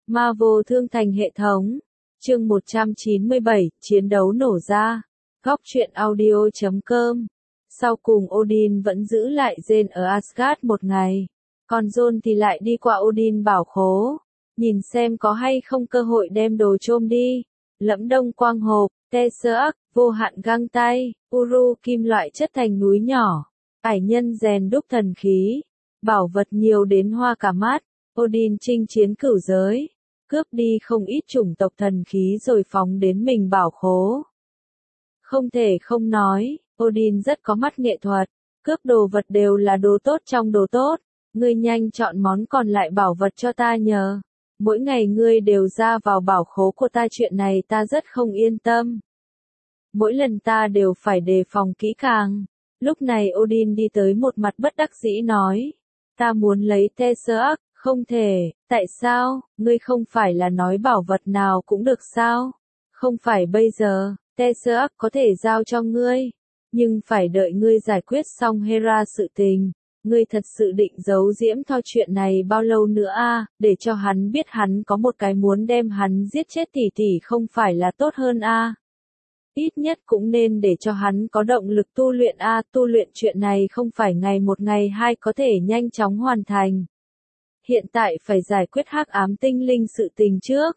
Marvel Thương Thành hệ thống. Chương 197, chiến đấu nổ ra. Góc truyện audio.com. Sau cùng Odin vẫn giữ lại Jane ở Asgard một ngày. Còn John thì lại đi qua Odin bảo khố. Nhìn xem có hay không cơ hội đem đồ trôm đi. Lẫm đông quang hộp, Tesseract, vô hạn găng tay, Uru kim loại chất thành núi nhỏ. Ải nhân rèn đúc thần khí. Bảo vật nhiều đến hoa cả mắt. Odin chinh chiến cửu giới. Cướp đi không ít chủng tộc thần khí rồi phóng đến mình bảo khố. Không thể không nói, Odin rất có mắt nghệ thuật. Cướp đồ vật đều là đồ tốt trong đồ tốt. Ngươi nhanh chọn món còn lại bảo vật cho ta nhờ. Mỗi ngày ngươi đều ra vào bảo khố của ta, chuyện này ta rất không yên tâm. Mỗi lần ta đều phải đề phòng kỹ càng. Lúc này Odin đi tới một mặt bất đắc dĩ nói. Ta muốn lấy Tesseract, không thể, tại sao, ngươi không phải là nói bảo vật nào cũng được sao? Không phải bây giờ, Tesseract có thể giao cho ngươi, nhưng phải đợi ngươi giải quyết xong Hera sự tình. Ngươi thật sự định giấu giễm Thor chuyện này bao lâu nữa a? Để cho hắn biết hắn có một cái muốn đem hắn giết chết tỷ không phải là tốt hơn a? Ít nhất cũng nên để cho hắn có động lực tu luyện a, tu luyện chuyện này không phải ngày một ngày hai có thể nhanh chóng hoàn thành. Hiện tại phải giải quyết hắc ám tinh linh sự tình trước.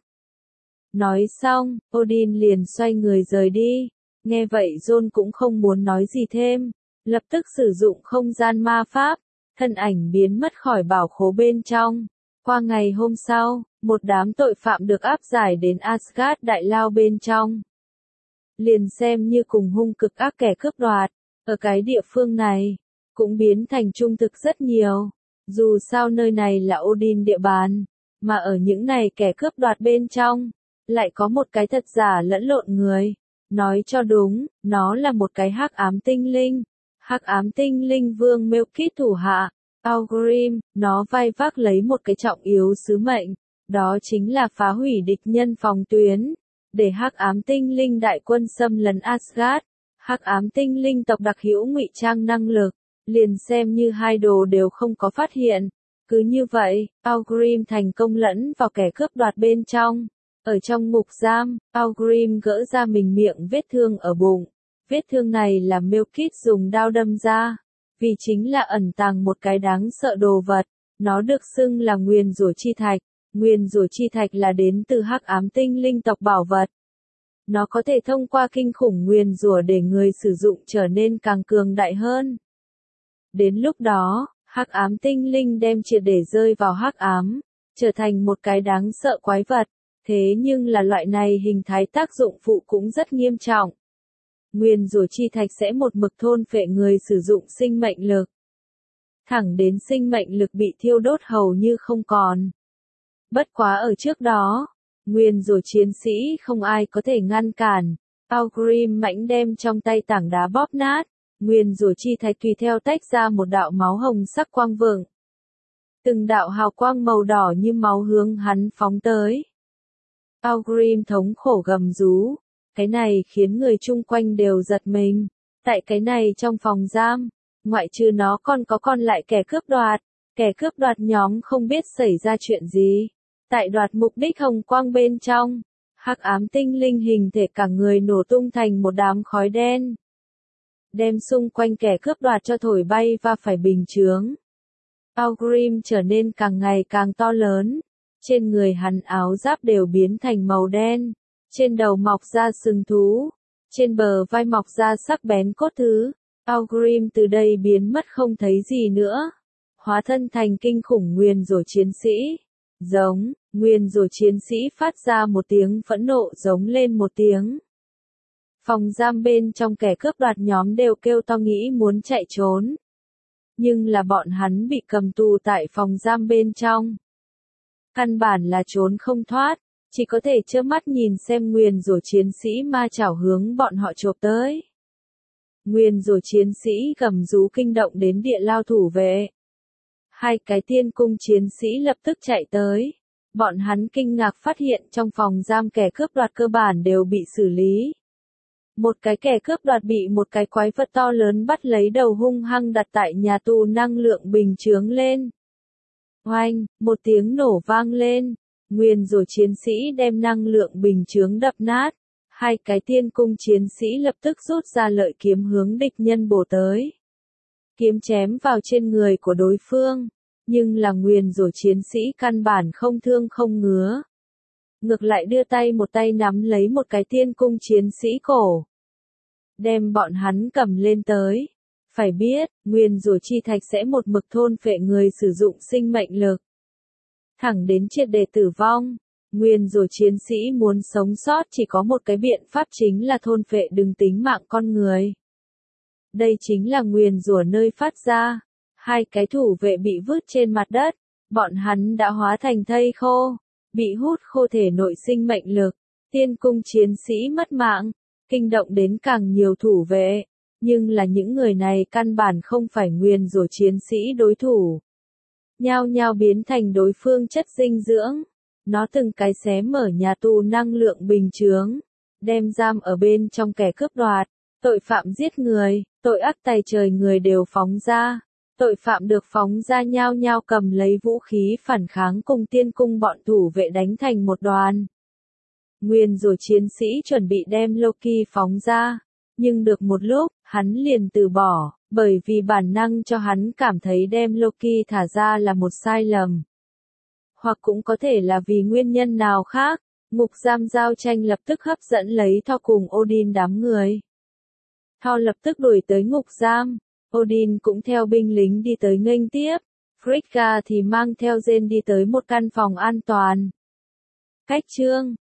Nói xong, Odin liền xoay người rời đi. Nghe vậy John cũng không muốn nói gì thêm. Lập tức sử dụng không gian ma pháp. Thân ảnh biến mất khỏi bảo khố bên trong. Qua ngày hôm sau, một đám tội phạm được áp giải đến Asgard đại lao bên trong. Liền xem như cùng hung cực ác kẻ cướp đoạt. Ở cái địa phương này, cũng biến thành trung thực rất nhiều. Dù sao nơi này là Odin địa bàn, mà ở những này kẻ cướp đoạt bên trong, lại có một cái thật giả lẫn lộn người. Nói cho đúng, nó là một cái hắc ám tinh linh. Hắc ám tinh linh vương Melkith thủ hạ, Algrim, nó vai vác lấy một cái trọng yếu sứ mệnh, đó chính là phá hủy địch nhân phòng tuyến, để hắc ám tinh linh đại quân xâm lấn Asgard. Hắc ám tinh linh tộc đặc hữu ngụy trang năng lực. Liền xem như hai đồ đều không có phát hiện. Cứ như vậy, Algrim thành công lẫn vào kẻ cướp đoạt bên trong. Ở trong ngục giam, Algrim gỡ ra mình miệng vết thương ở bụng. Vết thương này là Melkith dùng đao đâm ra. Vì chính là ẩn tàng một cái đáng sợ đồ vật. Nó được xưng là nguyền rủa chi thạch. Nguyền rủa chi thạch là đến từ hắc ám tinh linh tộc bảo vật. Nó có thể thông qua kinh khủng nguyền rủa để người sử dụng trở nên càng cường đại hơn. Đến lúc đó, hắc ám tinh linh đem triệt để rơi vào hắc ám, trở thành một cái đáng sợ quái vật. Thế nhưng là loại này hình thái tác dụng phụ cũng rất nghiêm trọng. Nguyền rủa chi thạch sẽ một mực thôn phệ người sử dụng sinh mệnh lực. Thẳng đến sinh mệnh lực bị thiêu đốt hầu như không còn. Bất quá ở trước đó, nguyền rủa chiến sĩ không ai có thể ngăn cản. Algrim mãnh đem trong tay tảng đá bóp nát. Nguyền rủa chi thạch tùy theo tách ra một đạo máu hồng sắc quang vượng. Từng đạo hào quang màu đỏ như máu hướng hắn phóng tới. Algrim thống khổ gầm rú. Cái này khiến người chung quanh đều giật mình. Tại cái này trong phòng giam, ngoại trừ nó còn lại kẻ cướp đoạt. Kẻ cướp đoạt nhóm không biết xảy ra chuyện gì. Tại đoạt mục đích hồng quang bên trong, hắc ám tinh linh hình thể cả người nổ tung thành một đám khói đen. Đem xung quanh kẻ cướp đoạt cho thổi bay và phải bình chướng. Algrim trở nên càng ngày càng to lớn. Trên người hắn áo giáp đều biến thành màu đen. Trên đầu mọc ra sừng thú. Trên bờ vai mọc ra sắc bén cốt thứ. Algrim từ đây biến mất không thấy gì nữa. Hóa thân thành kinh khủng nguyền rủa chiến sĩ. Giống, nguyền rủa chiến sĩ phát ra một tiếng phẫn nộ giống lên một tiếng. Phòng giam bên trong kẻ cướp đoạt nhóm đều kêu to nghĩ muốn chạy trốn. Nhưng là bọn hắn bị cầm tù tại phòng giam bên trong. Căn bản là trốn không thoát, chỉ có thể trơ mắt nhìn xem nguyền rủa chiến sĩ ma chảo hướng bọn họ chộp tới. Nguyền rủa chiến sĩ gầm rú kinh động đến địa lao thủ vệ. Hai cái tiên cung chiến sĩ lập tức chạy tới. Bọn hắn kinh ngạc phát hiện trong phòng giam kẻ cướp đoạt cơ bản đều bị xử lý. Một cái kẻ cướp đoạt bị một cái quái vật to lớn bắt lấy đầu hung hăng đặt tại nhà tù năng lượng bình chướng lên. Oanh, một tiếng nổ vang lên. Nguyên rủa chiến sĩ đem năng lượng bình chướng đập nát. Hai cái tiên cung chiến sĩ lập tức rút ra lợi kiếm hướng địch nhân bổ tới. Kiếm chém vào trên người của đối phương, nhưng là nguyền rủa chiến sĩ căn bản không thương không ngứa. Ngược lại đưa tay một tay nắm lấy một cái tiên cung chiến sĩ cổ. Đem bọn hắn cầm lên tới. Phải biết, nguyền rủa chi thạch sẽ một mực thôn phệ người sử dụng sinh mệnh lực. Thẳng đến triệt để tử vong. Nguyền rủa chiến sĩ muốn sống sót chỉ có một cái biện pháp chính là thôn phệ đừng tính mạng con người. Đây chính là nguyền rủa nơi phát ra. Hai cái thủ vệ bị vứt trên mặt đất. Bọn hắn đã hóa thành thây khô. Bị hút khô thể nội sinh mệnh lực. Tiên cung chiến sĩ mất mạng. Kinh động đến càng nhiều thủ vệ. Nhưng là những người này căn bản không phải nguyền rủa chiến sĩ đối thủ. Nhao nhao biến thành đối phương chất dinh dưỡng. Nó từng cái xé mở nhà tù năng lượng bình chướng. Đem giam ở bên trong kẻ cướp đoạt. Tội phạm giết người, tội ác tày trời người đều phóng ra. Tội phạm được phóng ra nhao nhao cầm lấy vũ khí phản kháng cùng tiên cung bọn thủ vệ đánh thành một đoàn. Nguyên rủa chiến sĩ chuẩn bị đem Loki phóng ra. Nhưng được một lúc, hắn liền từ bỏ, bởi vì bản năng cho hắn cảm thấy đem Loki thả ra là một sai lầm. Hoặc cũng có thể là vì nguyên nhân nào khác, ngục giam giao tranh lập tức hấp dẫn lấy Thor cùng Odin đám người. Thor lập tức đuổi tới ngục giam, Odin cũng theo binh lính đi tới nghênh tiếp, Frigga thì mang theo Jane đi tới một căn phòng an toàn. Cách chương